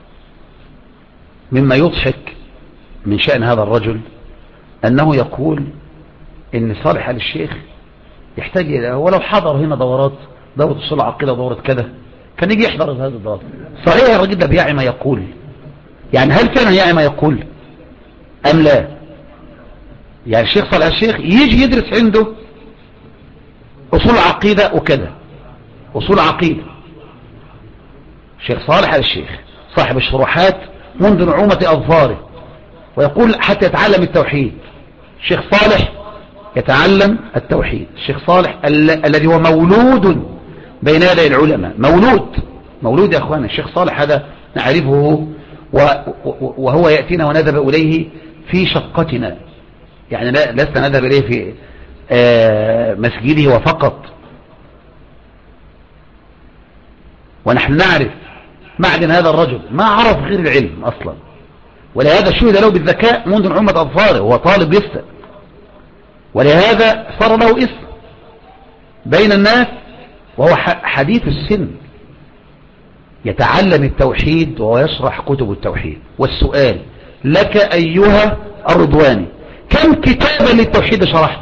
مما يضحك من شأن هذا الرجل أنه يقول إن صالح آل الشيخ يحتاج إلى، ولو حضر هنا دورات، دورة أصول العقيدة، دورة كذا، كان يجي يحضر هذه الدورات. صحيح الراجل ده بيعي ما يقول، يعني هل فعلا يعي ما يقول أم لا؟ يعني الشيخ صالح آل الشيخ يجي يدرس عنده أصول العقيدة وكذا، أصول عقيدة. الشيخ صالح آل الشيخ صاحب الشروحات منذ نعومة أظفاره، ويقول حتى يتعلم التوحيد. الشيخ صالح يتعلم التوحيد. الشيخ صالح ال الذي هو مولود بين يدي العلماء، مولود مولود يا أخوانا. الشيخ صالح هذا نعرفه وهو يأتينا ونذهب إليه في شقتنا، يعني لسنا نذهب إليه في مسجده وفقط، ونحن نعرف معدن هذا الرجل، ما عرف غير العلم أصلا، ولهذا شهد له بالذكاء منذ نعومة أظفاره، هو طالب لسه، ولهذا صار له اسم بين الناس، وهو حديث السن يتعلم التوحيد وهو يشرح كتب التوحيد. والسؤال لك أيها الرضواني، كم كتابا للتوحيد شرحت؟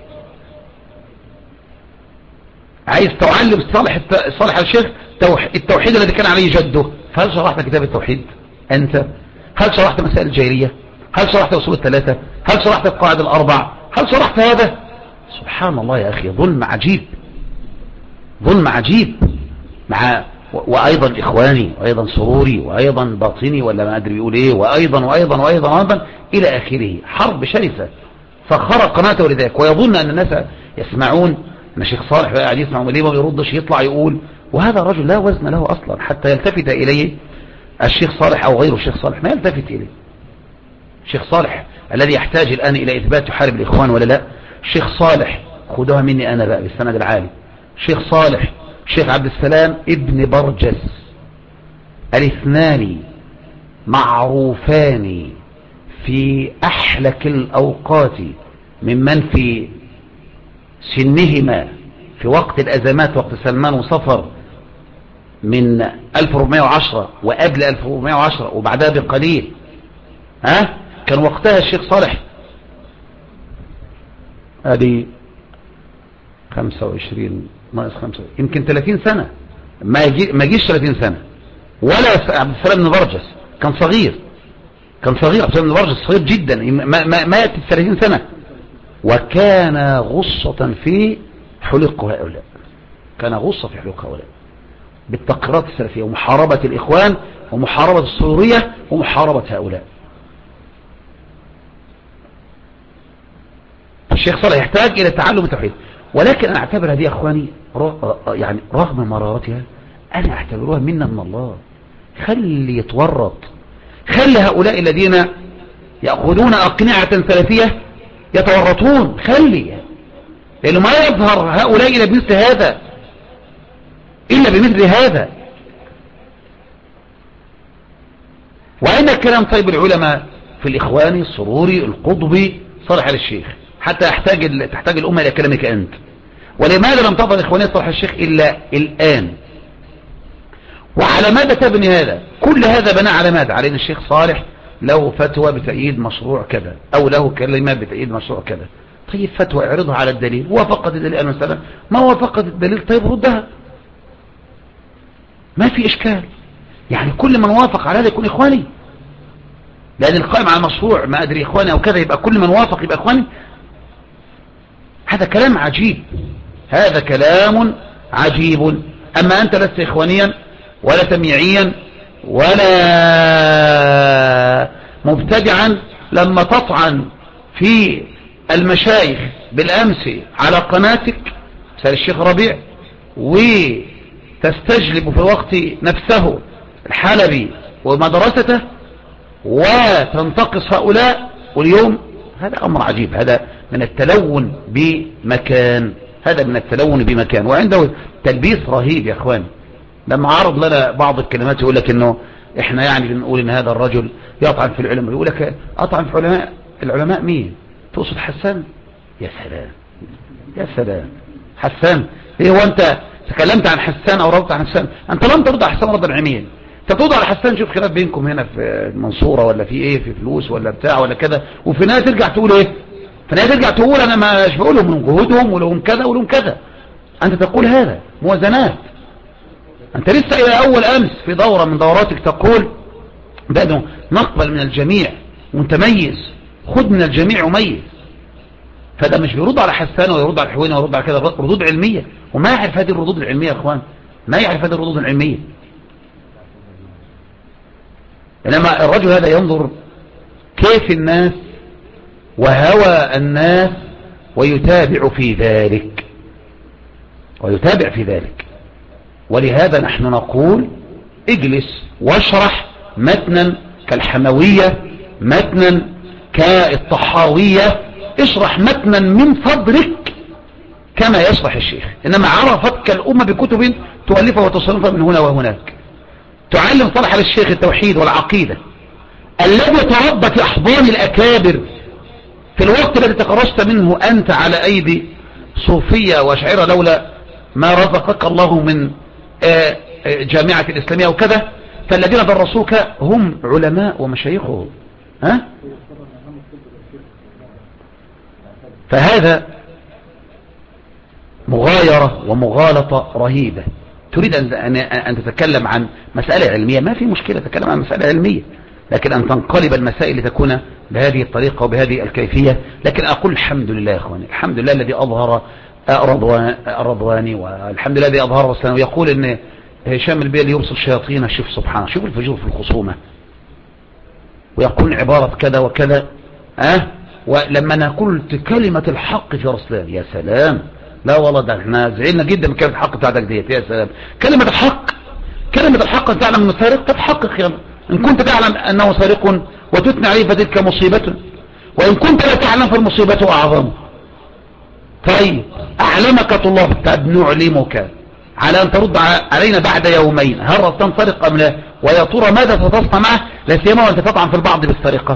عايز تعلم صالح صالح الشيخ التوحيد الذي كان عليه جده، فهل شرحت كتاب التوحيد أنت؟ هل شرحت مسائل الجاهلية؟ هل شرحت أصول الثلاثة؟ هل شرحت القواعد الأربع؟ هل شرحت هذا؟ سبحان الله يا أخي، ظلم عجيب، ظلم عجيب. مع وأيضا إخواني، وأيضا سروري، وأيضا باطني، ولا ما أدري بيقول إيه، وأيضا وأيضا وأيضا وأيضا إلى آخره. حرب شرسة سخر قناته لذلك، ويظن أن الناس يسمعون أن الشيخ صالح قاعد يسمع ليه ما بيردش، يطلع يقول، وهذا رجل لا وزن له أصلا حتى يلتفت إليه الشيخ صالح أو غيره الشيخ صالح، ما يلتفت إليه. الشيخ صالح الذي يحتاج الآن إلى إثبات يحارب الإخوان ولا لا؟ الشيخ صالح، خدوها مني أنا بقى بالسند العالي، الشيخ صالح، الشيخ عبد السلام ابن برجس، الاثنان معروفان في أحلك الأوقات ممن في سنهما في وقت الأزمات، وقت سلمان وصفر من ألف وأربعمائة وعشرة وقبل ألف وأربعمائة وعشرة وبعدها بقليل، ها كان وقتها الشيخ صالح هذه خمسة وعشرين ناقص خمسة يمكن ثلاثين سنة، ما يجي ما يجيش ثلاثين سنة. ولا عبد السلام بن برجس كان صغير، كان صغير عبد السلام بن برجس صغير جدا، ما ما, ما يأتي ثلاثين سنة، وكان غصة في حلق هؤلاء، كان غصة في حلق هؤلاء بالتقريرات السلفية ومحاربة الإخوان ومحاربة السورية ومحاربة هؤلاء. الشيخ صالح يحتاج إلى تعلم التوحيد، ولكن أنا أعتبر هذه يا أخواني يعني رغم مرارتها أنا أعتبرها منا من الله. خلي يتورط، خلي هؤلاء الذين يأخذون أقنعة سلفية يتورطون، خلي، لأنه ما يظهر هؤلاء إلا بمثل هذا، إلا بمثل هذا. وأين الكلام طيب العلماء في الإخواني السروري القطبي صالح آل الشيخ؟ حتى يحتاج تحتاج الأمة إلى كلامك أنت. ولماذا لم تظهر إخوانية صالح الشيخ إلا الآن؟ وعلى ماذا تبني هذا؟ كل هذا بنى على ماذا؟ على أن الشيخ صالح له فتوى بتأييد مشروع كذا، أو له كلمة بتأييد مشروع كذا. طيب فتوى اعرضها على الدليل، وافقت الدليل أنا مثلا ما وافقت الدليل، طيب ردها، ما في إشكال. يعني كل من وافق على هذا يكون إخواني، لأن القائم على المشروع ما أدري إخواني أو كذا يبقى كل من وافق يبقى إخواني. هذا كلام عجيب، هذا كلام عجيب. أما أنت لست إخوانيا ولا تمييعيا ولا مبتدعا لما تطعن في المشايخ بالأمس على قناتك مثل الشيخ ربيع، وتستجلب في الوقت نفسه الحلبي ومدرسته وتنتقص هؤلاء، واليوم هذا أمر عجيب. هذا من التلون بمكان، هذا من التلون بمكان، وعنده تلبيس رهيب يا اخوان. لما عرض لنا بعض الكلمات يقول لك انه احنا يعني بنقول ان هذا الرجل يطعن في العلماء، يقول لك اطعن في علماء العلماء مين؟ تقصد حسان؟ يا سلام يا سلام، حسان ايه؟ هو انت تكلمت عن حسان او ردت عن حسان؟ انت لم ترد على حسان رد العمين، انت بترد على حسان. شوف خلاف بينكم هنا في المنصورة ولا في ايه، في فلوس ولا بتاع ولا كده، وفي النهايه ترجع تقول ايه؟ في النهايه ترجع تقول انا مش بقولهم من جهودهم ولهم كذا ولهم كذا. انت تقول هذا موازنات. انت لسه الى اول امس في دورة من دوراتك تقول بأنه نقبل من الجميع ومتميز، خد من الجميع وميز. فده مش بيرد على حسان ويرد على الحويني ويرد على كده، ردود علمية. وما يعرف هذه الردود العلمية يا اخوان، ما يعرف هذه الردود العلمية. انما الرجل هذا ينظر كيف الناس وهوى الناس ويتابع في ذلك ويتابع في ذلك. ولهذا نحن نقول اجلس واشرح متنا كالحموية، متنا كالطحاوية، اشرح متنا من صدرك كما يشرح الشيخ. انما عرفتك الامة بكتب تؤلفها وتصنفها من هنا وهناك. تعلم صالح للشيخ التوحيد والعقيدة الذي تربى في احضان الاكابر في الوقت الذي تخرجت منه انت على ايدي صوفية واشعرة، لولا ما رزقك الله من جامعة الاسلامية وكذا. فالذين درسوك هم علماء ومشايخهم، ها؟ فهذا مغايرة ومغالطة رهيبة. تريد أن, أن تتكلم عن مسألة علمية، ما في مشكلة، تتكلم عن مسألة علمية، لكن أن تنقلب المسائل لتكون بهذه الطريقة وبهذه الكيفية. لكن أقول الحمد لله يا أخواني، الحمد لله الذي أظهر الرضواني، والحمد لله الذي أظهر رسلانه. ويقول أن هشام البيل يرسل شياطين. شوف سبحانه، شوف الفجور في الخصومة، ويقول عبارة كذا وكذا. أه؟ ولما أنا قلت كلمة الحق في رسلان، يا سلام، لا والله ده احنا زعلنا جدا من كلمة الحق بتاعتك ديت. يا سلام، كلمة الحق، كلمة الحق أن تعلم أنه سارق تتحقق. يا إن كنت تعلم أنه سارق وتثني عليه فتلك مصيبة، وإن كنت لا تعلم فالمصيبة أعظم. طيب أعلمك الله، طب نعلمك على أن ترد علينا بعد يومين هل رسلان سارق أم لا، ويا ترى ماذا ستصنع معه، لا سيما وأنت تطعن في البعض بالسرقة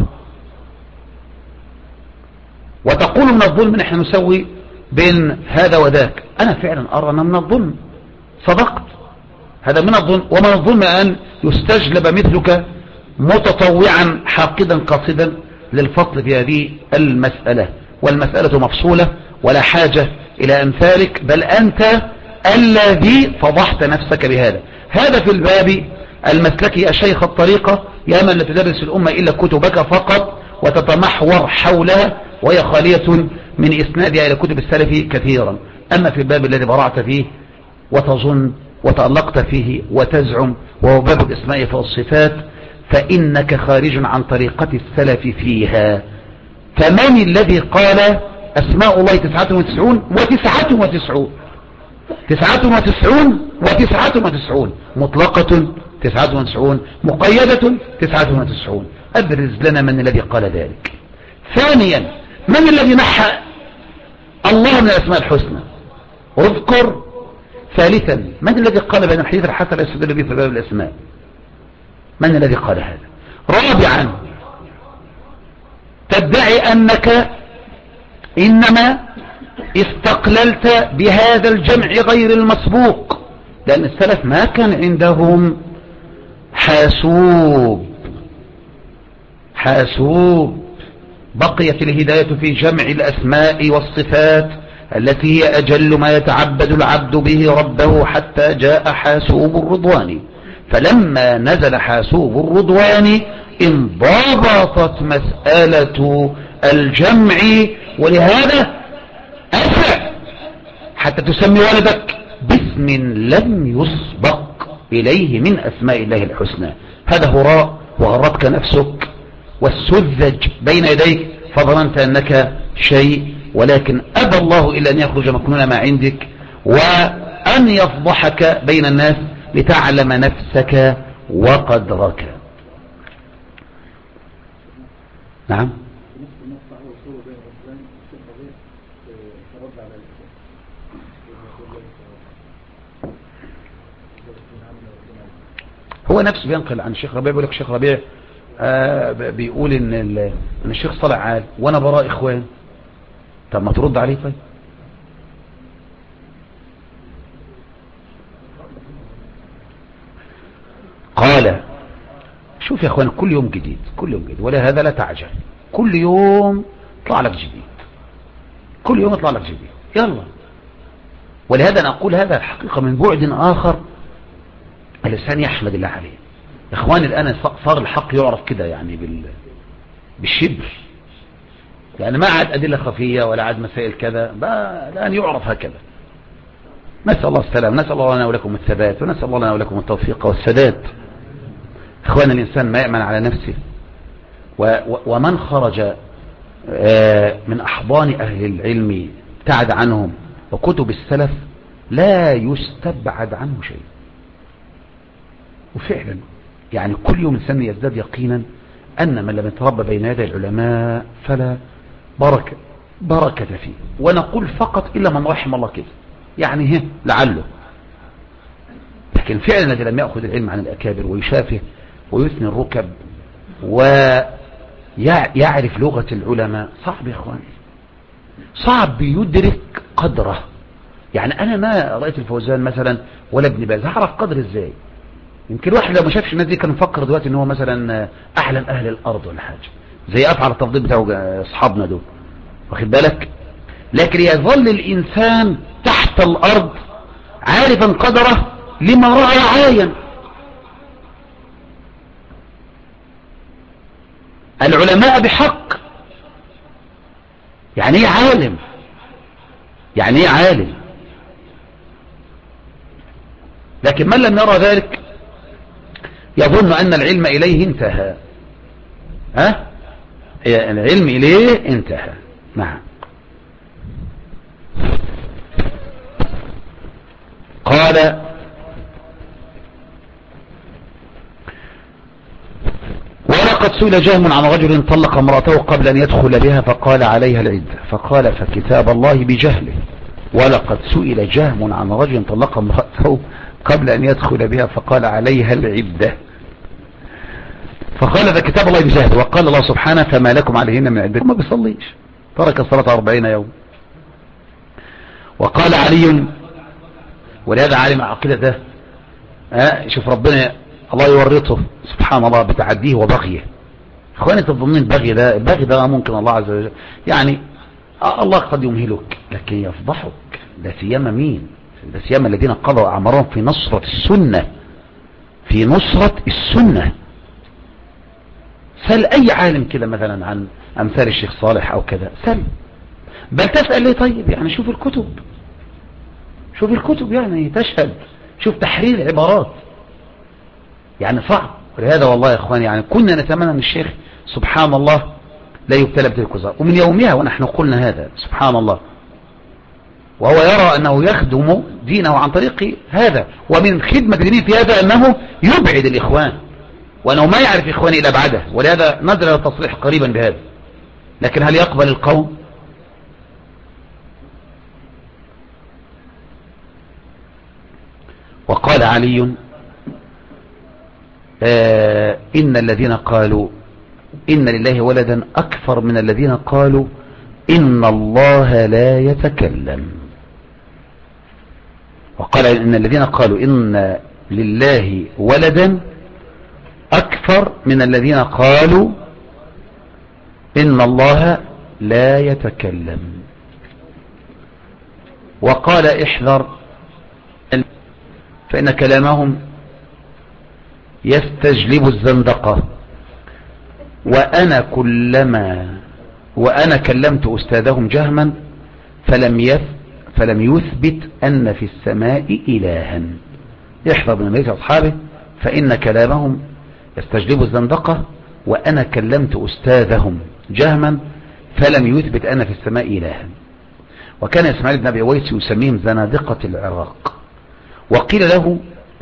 وتقول من الظلم نحن نسوي بين هذا وذاك. أنا فعلا أرى أنه من الظلم، صدقت، هذا من الظلم. ومن الظلم أن يستجلب مثلك متطوعا حاقدا قاصدا للفصل في هذه المسألة، والمسألة مفصولة ولا حاجة إلى أمثالك، بل أنت الذي فضحت نفسك بهذا. هذا في الباب المسلكي يا شيخ الطريقة، يا من لا تدرس الأمة إلا كتبك فقط وتتمحور حولها، وهي خالية من إسنادها إلى كتب السلف كثيرا. أما في الباب الذي برعت فيه وتظن وتألقت فيه وتزعم، وهو باب الإسماء والصفات، فإنك خارج عن طريقة السلف فيها. فمن الذي قال أسماء الله تسعة وتسعون وتسعة وتسعون تسعة وتسعون وتسعة وتسعون مطلقة تسعة وتسعون مقيدة تسعة وتسعون؟ أبرز لنا من الذي قال ذلك. ثانيا، من الذي نحى الله من الأسماء الحسنى؟ اذكر. ثالثا، من الذي قال بأن الحديث الحسن يستدل به في باب الأسماء؟ من الذي قال هذا؟ رابعا، تدعي أنك إنما استقللت بهذا الجمع غير المسبوق، لأن السلف ما كان عندهم حاسوب حاسوب بقيت الهداية في جمع الأسماء والصفات التي هي أجل ما يتعبد العبد به ربه، حتى جاء حاسوب الرضوان. فلما نزل حاسوب الرضوان انضبطت مسألة الجمع، ولهذا أسرع حتى تسمي ولدك باسم لم يسبق إليه من أسماء الله الحسنى. هذا هراء وغرتك نفسك والسذج بين يديك، فظننت أنك شيء، ولكن أبى الله إلا أن يخرج مكنون ما عندك وأن يفضحك بين الناس لتعلم نفسك وقدرك. نعم. هو نفسه بينقل عن الشيخ ربيع، بيقول لك الشيخ ربيع آه بيقول ان, ان الشيخ صالح عال وانا براء اخوان. طب ما ترد عليه طيب. قال شوف يا اخوان، كل يوم جديد، كل يوم جديد، ولهذا لا تعجل، كل يوم يطلع لك جديد، كل يوم يطلع لك جديد، يلا. ولهذا أنا أقول هذا الحقيقة من بعد آخر الإنسان يحمد الله عليه. يا اخواني الآن صار الحق يعرف كده يعني بال... بالشبر، يعني ما عاد أدلة خفية ولا عاد مسائل كذا، بقى الآن يعرف هكذا. نسأل الله السلام، نسأل الله لنا ولكم الثبات، ونسأل الله لنا ولكم التوفيق والسداد. اخوان الإنسان ما يأمن على نفسه، و... و... ومن خرج من أحضان أهل العلم ابتعد عنهم وكتب السلف لا يستبعد عنه شيء. وفعلا يعني كل يوم الإنسان يزداد يقينا أن من لم يتربى بين يدي العلماء فلا بركة بركة فيه. ونقول فقط إلا من رحم الله كده، يعني هي لعله. لكن فعلا الذي لم يأخذ العلم عن الأكابر ويشافه ويثني الركب ويعرف لغة العلماء صعب يا اخواني، صعب يدرك قدره. يعني أنا ما رأيت الفوزان مثلا ولا ابن باز، هعرف قدر ازاي؟ يمكن واحد لو ما شافش الناس دي كان مفكر دلوقتي ان هو مثلا اعلم اهل الارض ولا حاجه، زي افعل التفضيل بتاعه اصحابنا دول، واخد بالك؟ لكن يظل الانسان تحت الارض عارفا قدره لما راى وعاين. العلماء بحق. يعني ايه عالم؟ يعني ايه عالم؟ لكن من لم يرى ذلك يظن أن العلم إليه انتهى. ها؟ العلم إليه انتهى. نعم. قال ولقد سئل جهم عن رجل طلق امرأته قبل أن يدخل بها فقال عليها العدة، فقال فكتاب الله بجهله. ولقد سئل جهم عن رجل طلق امرأته قبل أن يدخل بها فقال عليها العدة، فقال ذا كتاب الله بجهله. وقال الله سبحانه فما لكم عليهن من عدة، ما بيصليش، ترك الصلاة أربعين يوم. وقال علي، ولهذا عالم العقيدة ده ها شوف ربنا الله يورطه سبحان الله بتعديه وبغيه. اخواني تظنين البغي ده، البغي ده ممكن الله عز وجل يعني الله قد يمهلك لكن يفضحك. لا سيما مين؟ لا سيما الذين قضوا اعمارهم في نصرة السنة، في نصرة السنة. سأل اي عالم كده مثلا عن امثال الشيخ صالح او كذا، سأل. بل تسأل ليه؟ طيب يعني شوف الكتب، شوف الكتب يعني تشهد، شوف تحرير العبارات، يعني صعب. ولهذا والله يا اخواني يعني كنا نتمنى ان الشيخ سبحان الله لا يبتلى بتلك الوزارة، ومن يومها ونحن قلنا هذا سبحان الله، وهو يرى انه يخدم دينه عن طريق هذا، ومن خدمة دينه في هذا انه يبعد الاخوان، وانه ما يعرف اخواني الى ابعده. ولهذا نزل التصريح قريبا بهذا. لكن هل يقبل القوم؟ وقال علي آه إن الذين قالوا إن لله ولدا أكثر من الذين قالوا إن الله لا يتكلم. وقال إن الذين قالوا إن لله ولدا أكثر من الذين قالوا إن الله لا يتكلم. وقال احذر فإن كلامهم يستجلب الزندقة. وأنا كلما وأنا كلمت أستاذهم جهما فلم يث فلم يثبت أن في السماء إلها. احفظ من ميت أصحابه فإن كلامهم يستجلب الزندقة. وأنا كلمت أستاذهم جهما فلم يثبت أن في السماء إلها. وكان إسماعيل بن أبي أويس يسميهم زنادقة العراق. وقيل له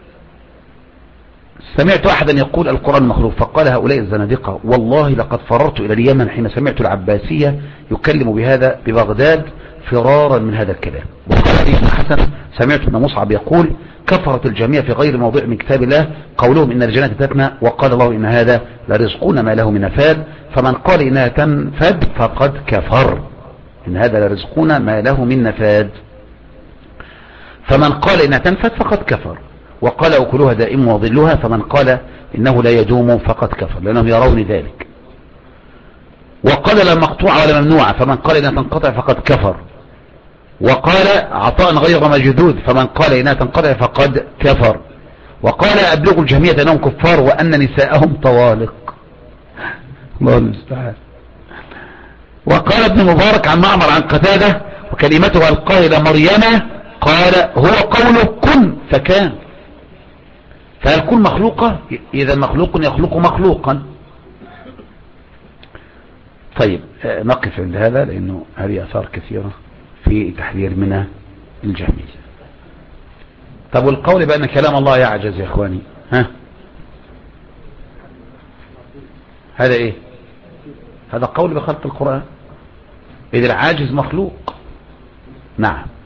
سمعت أحدا يقول القرآن مخلوق، فقال هؤلاء الزنادقة والله لقد فررت إلى اليمن حين سمعت العباسية يكلم بهذا ببغداد فرارا من هذا الكلام. حديث حسن سمعت ابن مصعب يقول كفرت الجميع في غير موضع من كتاب الله قولهم إن الجنة تتنى وقال الله إن هذا لرزقنا ما له من نفاد فمن قال إنها تنفد فقد كفر إن هذا لرزقنا ما له من نفاد فمن قال إنها تنفد فقد كفر وقال أكلها دائم وظلها فمن قال إنه لا يدوم فقد كفر لأنهم يرون ذلك وقال لا مقطوعة ولا ممنوعة فمن قال إنها تنقطع فقد كفر وقال عطاء غير مجدود فمن قال إنها تنقطع فقد كفر وقال أبلغ الجميع أنهم كفار وأن نساءهم طوالق الله المستعان وقال ابن مبارك عن معمر عن قتادة وكلمته ألقاها إلى مريم قال هو قول كن فكان فهل كن مخلوقة إذا مخلوق يخلق مخلوقا طيب نقف عند هذا لأنه هذه أثار كثيرة في تحذير من الجهمية طب والقول بأن كلام الله يعجز يا إخواني ها هذا إيه هذا قول بخلق القرآن إذا العاجز مخلوق نعم